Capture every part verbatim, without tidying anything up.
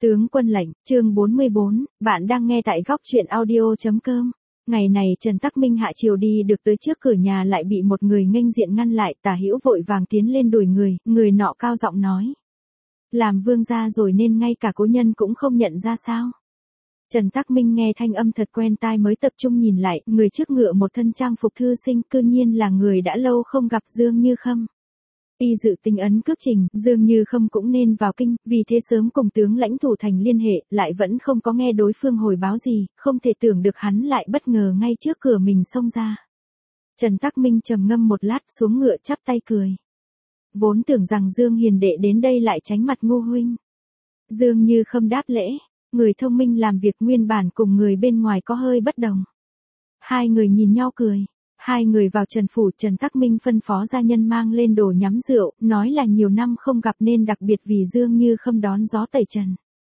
Tướng quân lệnh, chương bốn mươi bốn, bạn đang nghe tại góc truyện audio.com. Ngày này Trần Tắc Minh hạ chiều đi được tới trước cửa nhà lại bị một người nghênh diện ngăn lại, Tả Hữu vội vàng tiến lên đuổi người, người nọ cao giọng nói. Làm vương gia rồi nên ngay cả cố nhân cũng không nhận ra sao. Trần Tắc Minh nghe thanh âm thật quen tai mới tập trung nhìn lại, người trước ngựa một thân trang phục thư sinh, cư nhiên là người đã lâu không gặp Dương Như Khâm. Y dự tính ấn cước trình, Dương Như Khâm cũng nên vào kinh, vì thế sớm cùng tướng lãnh thủ thành liên hệ, lại vẫn không có nghe đối phương hồi báo gì, không thể tưởng được hắn lại bất ngờ ngay trước cửa mình xông ra. Trần Tắc Minh trầm ngâm một lát xuống ngựa chắp tay cười. Vốn tưởng rằng Dương hiền đệ đến đây lại tránh mặt Ngô huynh. Dương Như Khâm đáp lễ, người thông minh làm việc nguyên bản cùng người bên ngoài có hơi bất đồng. Hai người nhìn nhau cười. Hai người vào Trần phủ, Trần Tắc Minh phân phó gia nhân mang lên đồ nhắm rượu, nói là nhiều năm không gặp nên đặc biệt vì Dương Như Khâm đón gió tẩy trần.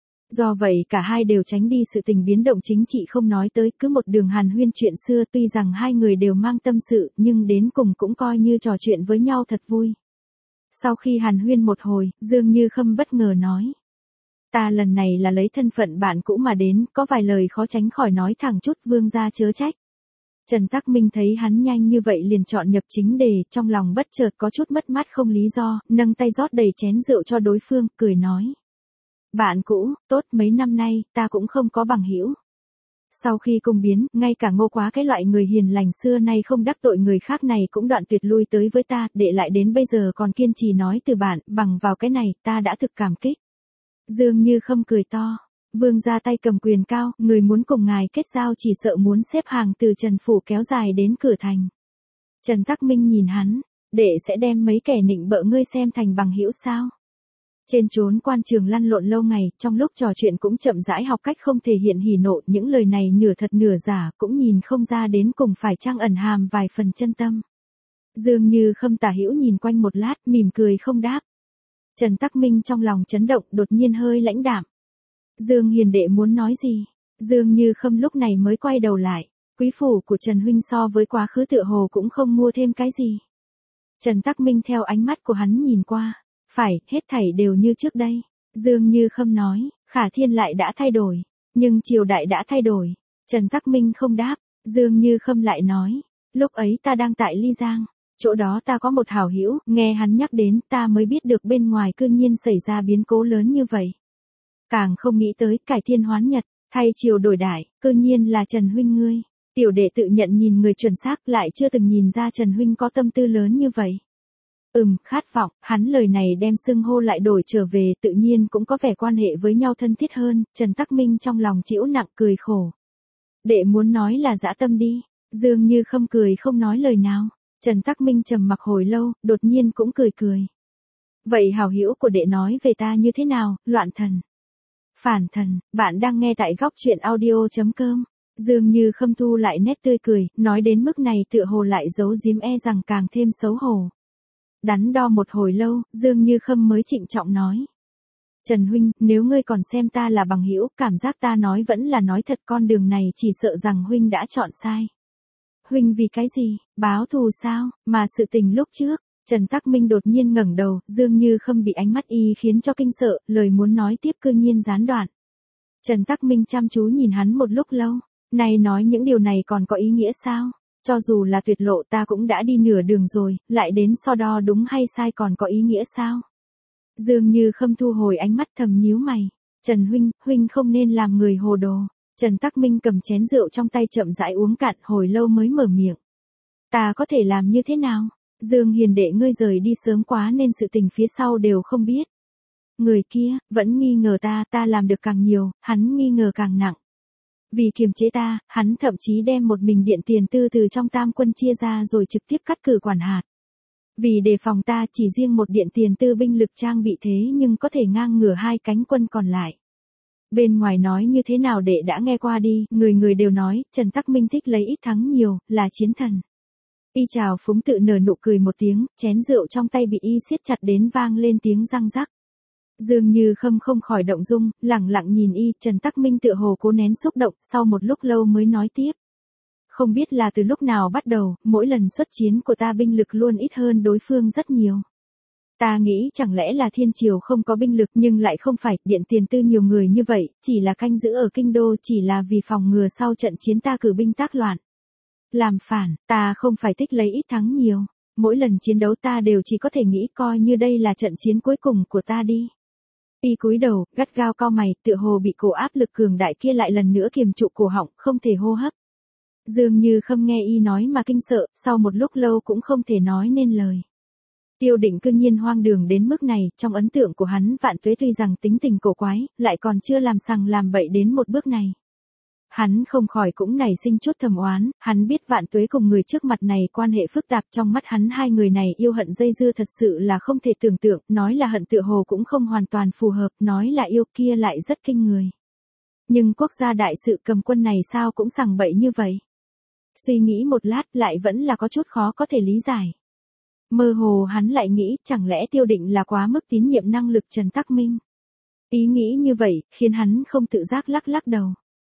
Do vậy cả hai đều tránh đi sự tình biến động chính trị không nói tới, cứ một đường hàn huyên chuyện xưa, tuy rằng hai người đều mang tâm sự, nhưng đến cùng cũng coi như trò chuyện với nhau thật vui. Sau khi hàn huyên một hồi, Dương Như Khâm bất ngờ nói. Ta lần này là lấy thân phận bạn cũ mà đến, có vài lời khó tránh khỏi nói thẳng chút, vương gia chớ trách. Trần Tắc Minh thấy hắn nhanh như vậy liền chọn nhập chính đề, trong lòng bất chợt có chút mất mát không lý do, nâng tay rót đầy chén rượu cho đối phương, cười nói. Bạn cũ, tốt, mấy năm nay, ta cũng không có bằng hữu. Sau khi cung biến, ngay cả Ngô Quá cái loại người hiền lành xưa nay không đắc tội người khác này cũng đoạn tuyệt lui tới với ta, để lại đến bây giờ còn kiên trì nói từ bạn, bằng vào cái này, ta đã thực cảm kích. Dương Như Khâm cười to. Vương ra tay cầm quyền cao, người muốn cùng ngài kết giao chỉ sợ muốn xếp hàng từ Trần phủ kéo dài đến cửa thành. Trần Tắc Minh nhìn hắn, đệ sẽ đem mấy kẻ nịnh bợ ngươi xem thành bằng hữu sao? Trên chốn quan trường lăn lộn lâu ngày, trong lúc trò chuyện cũng chậm rãi học cách không thể hiện hỉ nộ, những lời này nửa thật nửa giả, cũng nhìn không ra đến cùng phải trang ẩn hàm vài phần chân tâm. Dương Như Khâm Tả Hữu nhìn quanh một lát, mỉm cười không đáp. Trần Tắc Minh trong lòng chấn động, đột nhiên hơi lãnh đạm. Dương hiền đệ muốn nói gì? Dương Như Khâm lúc này mới quay đầu lại. Quý phủ của Trần huynh so với quá khứ tựa hồ cũng không mua thêm cái gì. Trần Tắc Minh theo ánh mắt của hắn nhìn qua. Phải, hết thảy đều như trước đây. Dương Như Khâm nói, Khả Thiên lại đã thay đổi. Nhưng triều đại đã thay đổi. Trần Tắc Minh không đáp. Dương Như Khâm lại nói, lúc ấy ta đang tại Ly Giang. Chỗ đó ta có một hảo hữu, nghe hắn nhắc đến ta mới biết được bên ngoài cư nhiên xảy ra biến cố lớn như vậy. Càng không nghĩ tới cải thiên hoán nhật, thay chiều đổi đại, cư nhiên là Trần huynh ngươi. Tiểu đệ tự nhận nhìn người chuẩn xác, lại chưa từng nhìn ra Trần huynh có tâm tư lớn như vậy. Ừm, khát vọng, hắn lời này đem xưng hô lại đổi trở về, tự nhiên cũng có vẻ quan hệ với nhau thân thiết hơn. Trần Tắc Minh trong lòng chịu nặng cười khổ. Đệ muốn nói là dã tâm đi. Dương Như Khâm cười không nói lời nào. Trần Tắc Minh trầm mặc hồi lâu, đột nhiên cũng cười cười. Vậy hảo hữu của đệ nói về ta như thế nào, loạn thần? Phản thần, bạn đang nghe tại góc truyện audio.com. Dương Như Khâm thu lại nét tươi cười, nói đến mức này tựa hồ lại giấu giếm e rằng càng thêm xấu hổ. Đắn đo một hồi lâu, Dương Như Khâm mới trịnh trọng nói. Trần huynh, nếu ngươi còn xem ta là bằng hữu, cảm giác ta nói vẫn là nói thật, con đường này chỉ sợ rằng huynh đã chọn sai. Huynh vì cái gì, báo thù sao, mà sự tình lúc trước. Trần Tắc Minh đột nhiên ngẩng đầu, Dương Như Khâm bị ánh mắt y khiến cho kinh sợ, lời muốn nói tiếp cư nhiên gián đoạn. Trần Tắc Minh chăm chú nhìn hắn một lúc lâu, này nói những điều này còn có ý nghĩa sao? Cho dù là tuyệt lộ ta cũng đã đi nửa đường rồi, lại đến so đo đúng hay sai còn có ý nghĩa sao? Dương Như Khâm thu hồi ánh mắt thầm nhíu mày. Trần huynh, huynh không nên làm người hồ đồ. Trần Tắc Minh cầm chén rượu trong tay chậm rãi uống cạn, hồi lâu mới mở miệng. Ta có thể làm như thế nào? Dương hiền đệ ngươi rời đi sớm quá nên sự tình phía sau đều không biết. Người kia, vẫn nghi ngờ ta, ta làm được càng nhiều, hắn nghi ngờ càng nặng. Vì kiềm chế ta, hắn thậm chí đem một mình điện tiền tư từ trong tam quân chia ra rồi trực tiếp cắt cử quản hạt. Vì đề phòng ta chỉ riêng một điện tiền tư binh lực trang bị thế nhưng có thể ngang ngửa hai cánh quân còn lại. Bên ngoài nói như thế nào đệ đã nghe qua đi, người người đều nói, Trần Tắc Minh thích lấy ít thắng nhiều, là chiến thần. Y chào phúng tự nở nụ cười một tiếng, chén rượu trong tay bị y siết chặt đến vang lên tiếng răng rắc. Dương Như Khâm không khỏi động dung, lẳng lặng nhìn y, Trần Tắc Minh tựa hồ cố nén xúc động, sau một lúc lâu mới nói tiếp. Không biết là từ lúc nào bắt đầu, mỗi lần xuất chiến của ta binh lực luôn ít hơn đối phương rất nhiều. Ta nghĩ chẳng lẽ là thiên triều không có binh lực, nhưng lại không phải, điện tiền tư nhiều người như vậy, chỉ là canh giữ ở kinh đô, chỉ là vì phòng ngừa sau trận chiến ta cử binh tác loạn. Làm phản, ta không phải thích lấy ít thắng nhiều. Mỗi lần chiến đấu ta đều chỉ có thể nghĩ coi như đây là trận chiến cuối cùng của ta đi. Y cúi đầu, gắt gao cau mày, tựa hồ bị cổ áp lực cường đại kia lại lần nữa kiềm trụ cổ họng, không thể hô hấp. Dường như không nghe Y nói mà kinh sợ, sau một lúc lâu cũng không thể nói nên lời. Tiêu Định cương nhiên hoang đường đến mức này, trong ấn tượng của hắn Vạn Tuế tuy rằng tính tình cổ quái, lại còn chưa làm sằng làm bậy đến một bước này. Hắn không khỏi cũng nảy sinh chút thầm oán, hắn biết Vạn Tuế cùng người trước mặt này quan hệ phức tạp, trong mắt hắn hai người này yêu hận dây dưa thật sự là không thể tưởng tượng, nói là hận tựa hồ cũng không hoàn toàn phù hợp, nói là yêu kia lại rất kinh người. Nhưng quốc gia đại sự cầm quân này sao cũng sằng bậy như vậy? Suy nghĩ một lát lại vẫn là có chút khó có thể lý giải. Mơ hồ hắn lại nghĩ chẳng lẽ Tiêu Định là quá mức tín nhiệm năng lực Trần Tắc Minh. Ý nghĩ như vậy khiến hắn không tự giác lắc lắc đầu.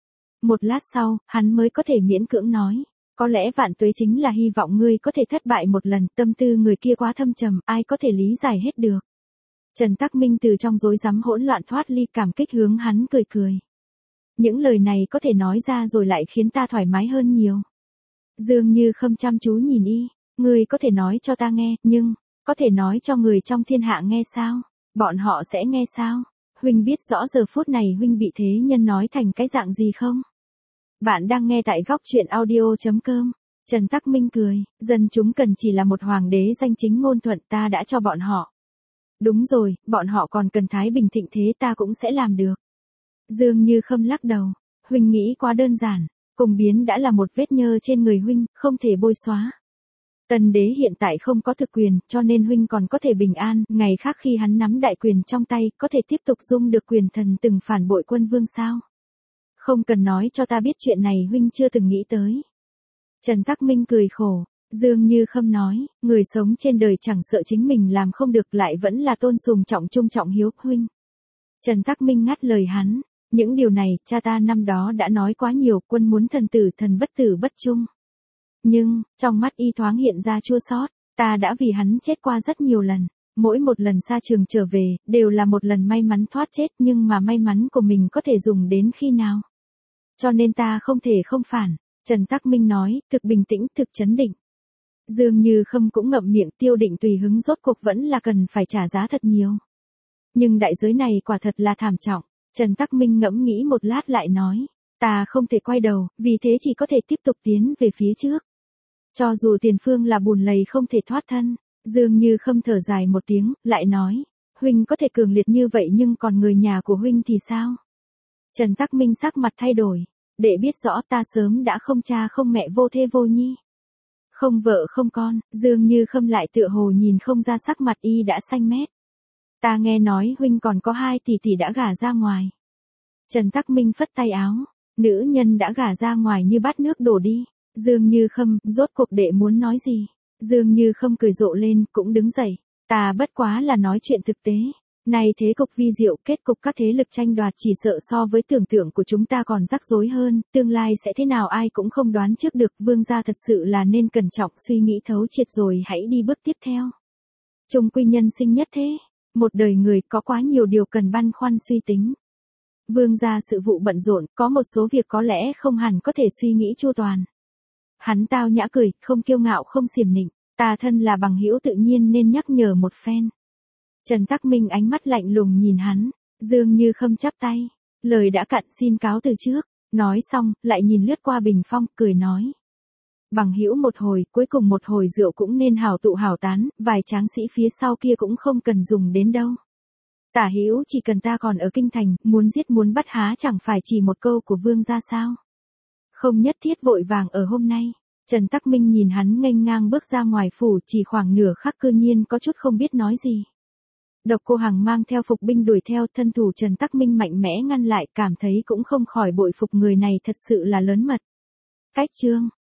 Một lát sau, hắn mới có thể miễn cưỡng nói, có lẽ Vạn Tuế chính là hy vọng ngươi có thể thất bại một lần, tâm tư người kia quá thâm trầm, ai có thể lý giải hết được. Trần Tắc Minh từ trong rối rắm hỗn loạn thoát ly, cảm kích hướng hắn cười cười. Những lời này có thể nói ra rồi lại khiến ta thoải mái hơn nhiều. Dường như không chăm chú nhìn Y, ngươi có thể nói cho ta nghe, nhưng, có thể nói cho người trong thiên hạ nghe sao? Bọn họ sẽ nghe sao? Huynh biết rõ giờ phút này huynh bị thế nhân nói thành cái dạng gì không? Bạn đang nghe tại góc truyện audio chấm com. Trần Tắc Minh cười, dân chúng cần chỉ là một hoàng đế danh chính ngôn thuận, ta đã cho bọn họ. Đúng rồi, bọn họ còn cần thái bình thịnh thế, ta cũng sẽ làm được. Dường như Khâm lắc đầu, huynh nghĩ quá đơn giản, cùng biến đã là một vết nhơ trên người huynh, không thể bôi xóa. Tần đế hiện tại không có thực quyền, cho nên huynh còn có thể bình an, ngày khác khi hắn nắm đại quyền trong tay, có thể tiếp tục dung được quyền thần từng phản bội quân vương sao? Không cần nói cho ta biết chuyện này, huynh chưa từng nghĩ tới. Trần Tắc Minh cười khổ, dường như Khâm nói, người sống trên đời chẳng sợ chính mình làm không được lại vẫn là tôn sùng trọng trung trọng hiếu, huynh. Trần Tắc Minh ngắt lời hắn, những điều này, cha ta năm đó đã nói quá nhiều, quân muốn thần tử thần bất tử bất trung. Nhưng, trong mắt Y thoáng hiện ra chua xót, ta đã vì hắn chết qua rất nhiều lần, mỗi một lần xa trường trở về, đều là một lần may mắn thoát chết, nhưng mà may mắn của mình có thể dùng đến khi nào? Cho nên ta không thể không phản, Trần Tắc Minh nói, thực bình tĩnh, thực chấn định. Dường như Khâm cũng ngậm miệng, Tiêu Định tùy hứng rốt cuộc vẫn là cần phải trả giá thật nhiều. Nhưng đại giới này quả thật là thảm trọng, Trần Tắc Minh ngẫm nghĩ một lát lại nói, ta không thể quay đầu, vì thế chỉ có thể tiếp tục tiến về phía trước. Cho dù tiền phương là bùn lầy không thể thoát thân, dường như Khâm thở dài một tiếng, lại nói, huynh có thể cường liệt như vậy nhưng còn người nhà của huynh thì sao? Trần Tắc Minh sắc mặt thay đổi, để biết rõ ta sớm đã không cha không mẹ, vô thê vô nhi. Không vợ không con, dường như Khâm lại tựa hồ nhìn không ra sắc mặt Y đã xanh mét. Ta nghe nói huynh còn có hai tỷ tỷ đã gả ra ngoài. Trần Tắc Minh phất tay áo, nữ nhân đã gả ra ngoài như bát nước đổ đi. Dường như Khâm, rốt cuộc đệ muốn nói gì? Dường như Khâm cười rộ lên, cũng đứng dậy. Ta bất quá là nói chuyện thực tế. Này thế cục vi diệu, kết cục các thế lực tranh đoạt chỉ sợ so với tưởng tượng của chúng ta còn rắc rối hơn, tương lai sẽ thế nào ai cũng không đoán trước được, vương gia thật sự là nên cẩn trọng suy nghĩ thấu triệt rồi hãy đi bước tiếp theo. Chung quy nhân sinh nhất thế, một đời người có quá nhiều điều cần băn khoăn suy tính. Vương gia sự vụ bận rộn, có một số việc có lẽ không hẳn có thể suy nghĩ chu toàn. Hắn tao nhã cười, không kiêu ngạo không xiểm nịnh, ta thân là bằng hữu tự nhiên nên nhắc nhở một phen. Trần Tắc Minh ánh mắt lạnh lùng nhìn hắn, dường như Khâm chắp tay, lời đã cạn xin cáo từ trước, nói xong, lại nhìn lướt qua bình phong, cười nói. Bằng hữu một hồi, cuối cùng một hồi rượu cũng nên hảo tụ hảo tán, vài tráng sĩ phía sau kia cũng không cần dùng đến đâu. Tả hữu chỉ cần ta còn ở kinh thành, muốn giết muốn bắt há chẳng phải chỉ một câu của vương gia sao? Không nhất thiết vội vàng ở hôm nay. Trần Tắc Minh nhìn hắn nghênh ngang bước ra ngoài phủ, chỉ khoảng nửa khắc cư nhiên có chút không biết nói gì. Độc Cô Hằng mang theo phục binh đuổi theo, thân thủ Trần Tắc Minh mạnh mẽ ngăn lại, cảm thấy cũng không khỏi bội phục người này thật sự là lớn mật. Cách chương